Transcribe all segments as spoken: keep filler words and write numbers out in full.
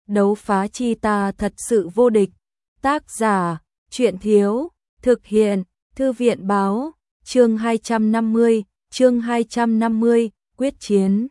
đấu phá chi ta thật sự vô địch. Tác giả, truyện thiếu, thực hiện, thư viện báo, chương hai trăm năm mươi, chương hai trăm năm mươi, quyết chiến.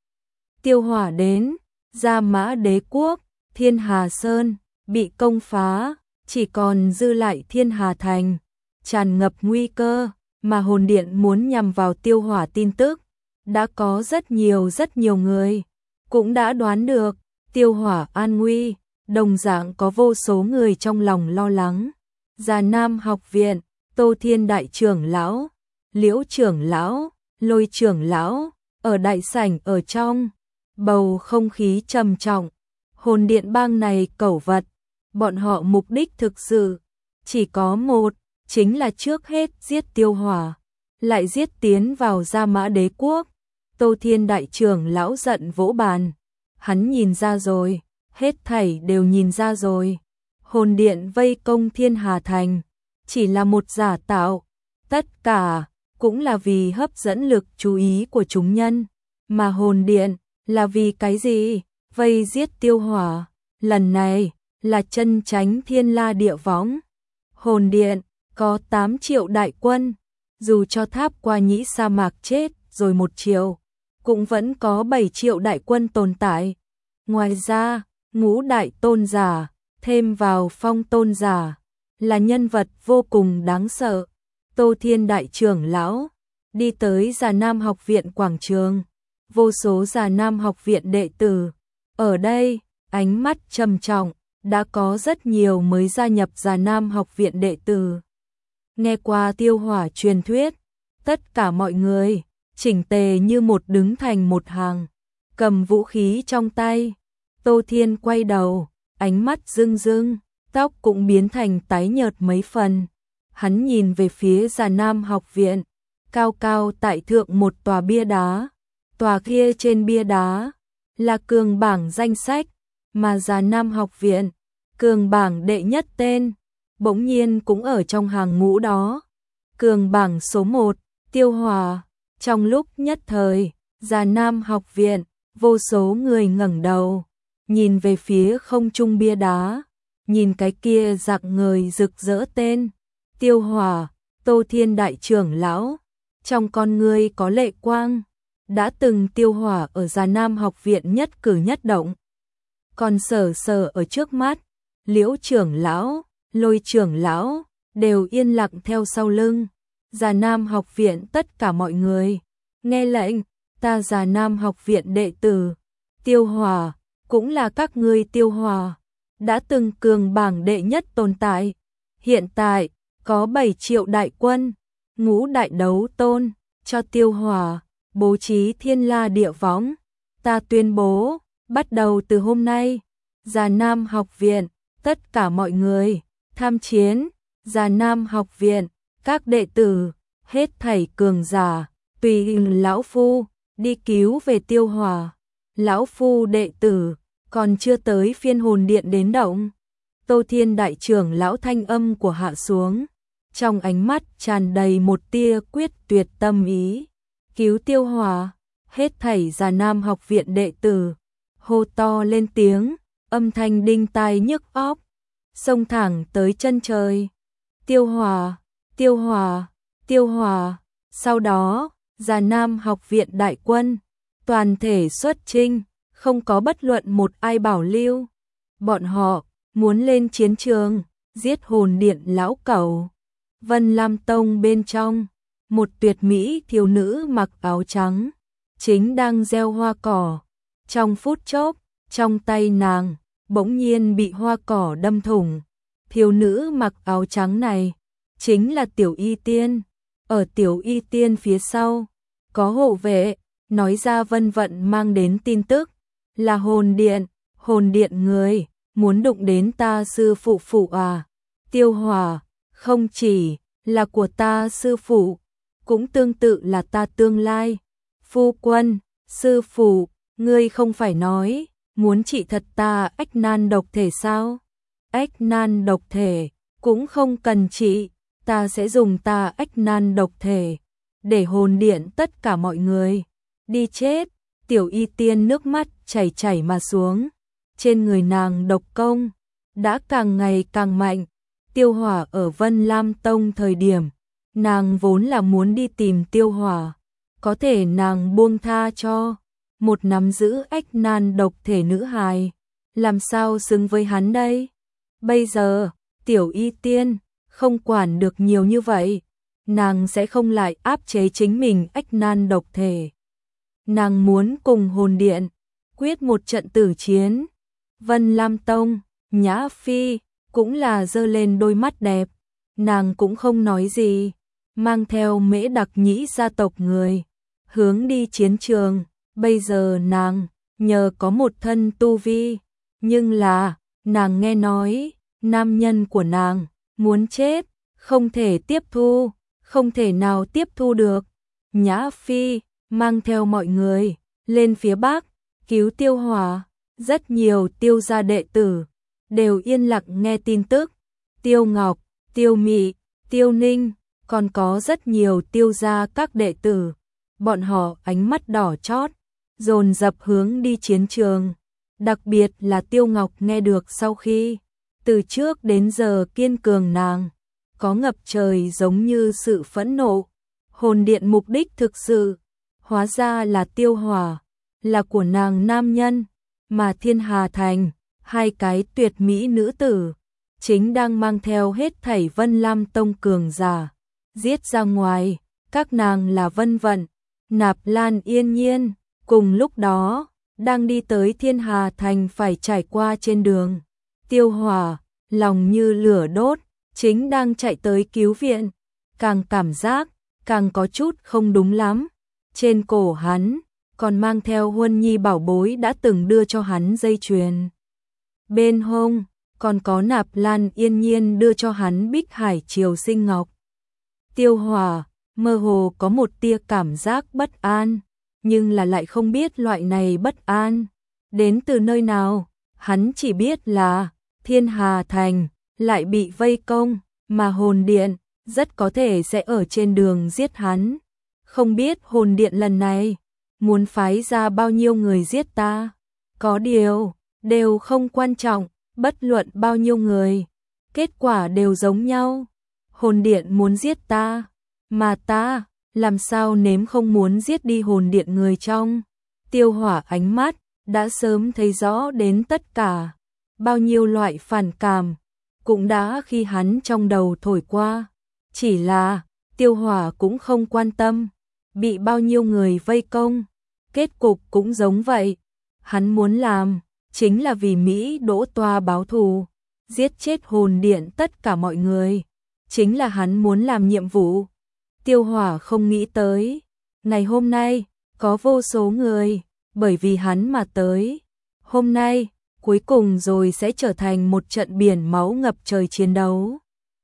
Tiêu Hỏa đến, Gia Mã Đế quốc, Thiên Hà Sơn, bị công phá, chỉ còn dư lại Thiên Hà Thành, tràn ngập nguy cơ, mà hồn điện muốn nhằm vào Tiêu Hỏa tin tức. Đã có rất nhiều rất nhiều người, cũng đã đoán được, Tiêu Hỏa an nguy, đồng dạng có vô số người trong lòng lo lắng. Già Nam học viện, Tô Thiên đại trưởng lão, Liễu trưởng lão, Lôi trưởng lão, ở đại sảnh ở trong, bầu không khí trầm trọng. Hồn điện bang này cẩu vật, bọn họ mục đích thực sự chỉ có một, chính là trước hết giết Tiêu Hỏa, lại giết tiến vào Gia Mã Đế quốc. Tô Thiên đại trưởng lão giận vỗ bàn, hắn nhìn ra rồi, hết thảy đều nhìn ra rồi. Hồn điện vây công Thiên Hà Thành, chỉ là một giả tạo, tất cả cũng là vì hấp dẫn lực chú ý của chúng nhân, mà hồn điện là vì cái gì? Vây giết Tiêu Hỏa, lần này là chân tránh thiên la địa võng. Hồn điện có tám triệu đại quân, dù cho Tháp Qua Nhĩ sa mạc chết rồi một triệu, cũng vẫn có bảy triệu đại quân tồn tại. Ngoài ra, ngũ đại tôn giả, thêm vào phong tôn giả, là nhân vật vô cùng đáng sợ. Tô Thiên đại trưởng lão đi tới Già Nam học viện quảng trường, vô số Già Nam học viện đệ tử ở đây, ánh mắt trầm trọng, đã có rất nhiều mới gia nhập Già Nam học viện đệ tử. Nghe qua Tiêu Hỏa truyền thuyết, tất cả mọi người chỉnh tề như một đứng thành một hàng, cầm vũ khí trong tay. Tô Thiên quay đầu, ánh mắt rưng rưng, tóc cũng biến thành tái nhợt mấy phần. Hắn nhìn về phía Già Nam học viện, cao cao tại thượng một tòa bia đá. Tòa kia trên bia đá là cường bảng danh sách, mà Già Nam học viện, cường bảng đệ nhất tên, bỗng nhiên cũng ở trong hàng ngũ đó. Cường bảng số một, Tiêu Hỏa. Trong lúc nhất thời, Già Nam học viện, vô số người ngẩng đầu, nhìn về phía không trung bia đá, nhìn cái kia rạng ngời rực rỡ tên Tiêu Hỏa. Tô Thiên đại trưởng lão, trong con ngươi có lệ quang. Đã từng Tiêu Hỏa ở Già Nam học viện nhất cử nhất động, còn sở sở ở trước mắt. Liễu trưởng lão, Lôi trưởng lão đều yên lặng theo sau lưng. Già Nam học viện tất cả mọi người nghe lệnh, ta Già Nam học viện đệ tử, Tiêu Hỏa cũng là các ngươi. Tiêu Hỏa đã từng cường bảng đệ nhất tồn tại, hiện tại có bảy triệu đại quân, ngũ đại đấu tôn, cho Tiêu Hỏa bố trí thiên la địa võng. Ta tuyên bố, bắt đầu từ hôm nay, Già Nam học viện, tất cả mọi người tham chiến. Già Nam học viện, các đệ tử, hết thảy cường giả, tùy lão phu đi cứu về Tiêu Hỏa. Lão phu đệ tử, còn chưa tới phiên hồn điện đến động. Tô Thiên đại trưởng lão thanh âm của hạ xuống, trong ánh mắt tràn đầy một tia quyết tuyệt tâm ý. Cứu Tiêu Hỏa, hết thảy Già Nam học viện đệ tử hô to lên tiếng, âm thanh đinh tai nhức óc, xông thẳng tới chân trời. Tiêu Hỏa, Tiêu Hỏa, Tiêu Hỏa. Sau đó, Già Nam học viện đại quân toàn thể xuất chinh, không có bất luận một ai bảo lưu. Bọn họ muốn lên chiến trường, giết hồn điện lão cẩu. Vân Lam Tông bên trong, một tuyệt mỹ thiếu nữ mặc áo trắng, chính đang gieo hoa cỏ. Trong phút chốc, trong tay nàng bỗng nhiên bị hoa cỏ đâm thủng. Thiếu nữ mặc áo trắng này chính là Tiểu Y Tiên. Ở Tiểu Y Tiên phía sau có hộ vệ, nói ra Vân Vận mang đến tin tức, là hồn điện. Hồn điện người muốn đụng đến ta sư phụ phụ à? Tiêu Hỏa không chỉ là của ta sư phụ, cũng tương tự là ta tương lai phu quân. Sư phụ, ngươi không phải nói muốn trị thật ta ách nan độc thể sao? Ách nan độc thể cũng không cần trị, ta sẽ dùng ta ách nan độc thể để hồn điện tất cả mọi người đi chết. Tiểu Y Tiên nước mắt chảy chảy mà xuống, trên người nàng độc công đã càng ngày càng mạnh. Tiêu Hỏa ở Vân Lam Tông thời điểm, nàng vốn là muốn đi tìm Tiêu Hỏa, có thể nàng buông tha cho một nắm giữ ách nan độc thể nữ hài, làm sao xứng với hắn đây? Bây giờ, Tiểu Y Tiên không quản được nhiều như vậy, nàng sẽ không lại áp chế chính mình ách nan độc thể. Nàng muốn cùng hồn điện quyết một trận tử chiến. Vân Lam Tông, Nhã Phi cũng là giơ lên đôi mắt đẹp, nàng cũng không nói gì, mang theo Mễ Đặc Nhĩ gia tộc người, hướng đi chiến trường. Bây giờ nàng nhờ có một thân tu vi, nhưng là nàng nghe nói nam nhân của nàng muốn chết, không thể tiếp thu, không thể nào tiếp thu được. Nhã Phi mang theo mọi người lên phía Bắc cứu Tiêu Hỏa, rất nhiều Tiêu gia đệ tử đều yên lặng nghe tin tức. Tiêu Ngọc, Tiêu Mị, Tiêu Ninh, còn có rất nhiều Tiêu gia các đệ tử, bọn họ ánh mắt đỏ chót, dồn dập hướng đi chiến trường. Đặc biệt là Tiêu Ngọc nghe được sau khi từ trước đến giờ kiên cường nàng, có ngập trời giống như sự phẫn nộ. Hồn điện mục đích thực sự, hóa ra là Tiêu Hỏa, là của nàng nam nhân, mà Thiên Hà Thành, hai cái tuyệt mỹ nữ tử, chính đang mang theo hết thảy Vân Lam Tông cường giả, giết ra ngoài. Các nàng là Vân Vận, Nạp Lan Yên Nhiên, cùng lúc đó, đang đi tới Thiên Hà Thành phải trải qua trên đường. Tiêu Hỏa, lòng như lửa đốt, chính đang chạy tới cứu viện, càng cảm giác, càng có chút không đúng lắm. Trên cổ hắn, còn mang theo huân nhi bảo bối đã từng đưa cho hắn dây chuyền. Bên hông, còn có Nạp Lan Yên Nhiên đưa cho hắn Bích Hải Triều Sinh Ngọc. Tiêu Hỏa, mơ hồ có một tia cảm giác bất an, nhưng là lại không biết loại này bất an đến từ nơi nào. Hắn chỉ biết là Thiên Hà Thành lại bị vây công, mà hồn điện rất có thể sẽ ở trên đường giết hắn. Không biết hồn điện lần này muốn phái ra bao nhiêu người giết ta. Có điều, đều không quan trọng, bất luận bao nhiêu người, kết quả đều giống nhau. Hồn điện muốn giết ta, mà ta làm sao nếm không muốn giết đi hồn điện người trong. Tiêu Hỏa ánh mắt đã sớm thấy rõ đến tất cả, bao nhiêu loại phản cảm cũng đã khi hắn trong đầu thổi qua. Chỉ là Tiêu Hỏa cũng không quan tâm bị bao nhiêu người vây công, kết cục cũng giống vậy. Hắn muốn làm chính là vì Mỹ Đỗ Toa báo thù, giết chết hồn điện tất cả mọi người, chính là hắn muốn làm nhiệm vụ. Tiêu Hỏa không nghĩ tới, ngày hôm nay có vô số người bởi vì hắn mà tới. Hôm nay cuối cùng rồi sẽ trở thành một trận biển máu ngập trời chiến đấu.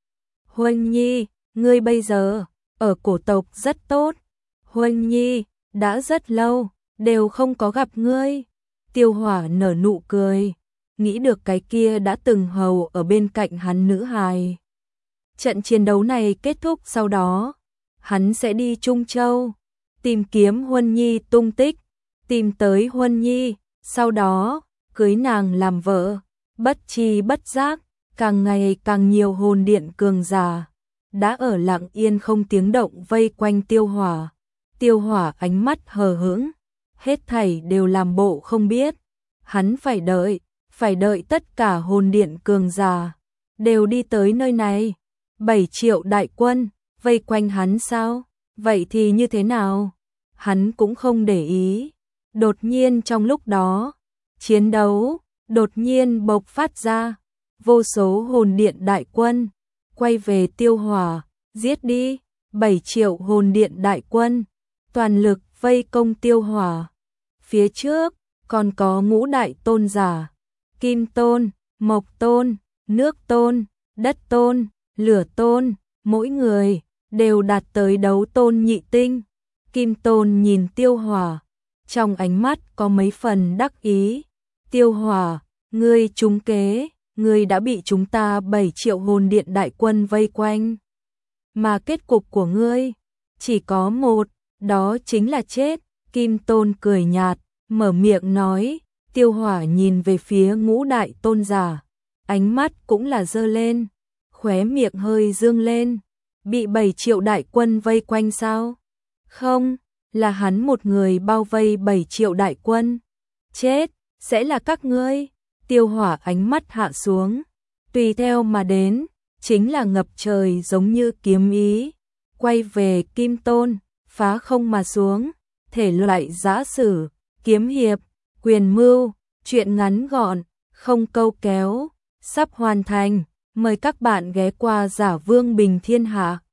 Huân Nhi, ngươi bây giờ ở cổ tộc rất tốt. Huân Nhi, đã rất lâu đều không có gặp ngươi. Tiêu Hỏa nở nụ cười, nghĩ được cái kia đã từng hầu ở bên cạnh hắn nữ hài. Trận chiến đấu này kết thúc sau đó, hắn sẽ đi Trung Châu, tìm kiếm Huân Nhi tung tích, tìm tới Huân Nhi, sau đó cưới nàng làm vợ. Bất chi bất giác, càng ngày càng nhiều hồn điện cường giả đã ở lặng yên không tiếng động vây quanh Tiêu Hỏa. Tiêu Hỏa ánh mắt hờ hững, hết thảy đều làm bộ không biết. Hắn phải đợi, phải đợi tất cả hồn điện cường giả đều đi tới nơi này. Bảy triệu đại quân vây quanh hắn sao? Vậy thì như thế nào? Hắn cũng không để ý. Đột nhiên trong lúc đó, chiến đấu đột nhiên bộc phát ra, vô số hồn điện đại quân quay về Tiêu Hỏa, giết đi. Bảy triệu hồn điện đại quân toàn lực vây công Tiêu Hỏa. Phía trước còn có ngũ đại tôn giả, Kim Tôn, Mộc Tôn, Nước Tôn, Đất Tôn, Lửa Tôn, mỗi người đều đạt tới đấu tôn nhị tinh. Kim Tôn nhìn Tiêu Hỏa, trong ánh mắt có mấy phần đắc ý. Tiêu Hỏa, ngươi trúng kế, ngươi đã bị chúng ta bảy triệu hồn điện đại quân vây quanh. Mà kết cục của ngươi chỉ có một, đó chính là chết. Kim Tôn cười nhạt, mở miệng nói, Tiêu Hỏa nhìn về phía Ngũ đại tôn giả, ánh mắt cũng là giơ lên, khóe miệng hơi dương lên. Bị bảy triệu đại quân vây quanh sao? Không, là hắn một người bao vây bảy triệu đại quân. Chết, sẽ là các ngươi. Tiêu Hỏa ánh mắt hạ xuống, tùy theo mà đến, chính là ngập trời giống như kiếm ý. Quay về Kim Tôn, phá không mà xuống, thể loại giã sử, kiếm hiệp, quyền mưu, truyện ngắn gọn, không câu kéo, sắp hoàn thành. Mời các bạn ghé qua Giả Vương Bình Thiên Hạ.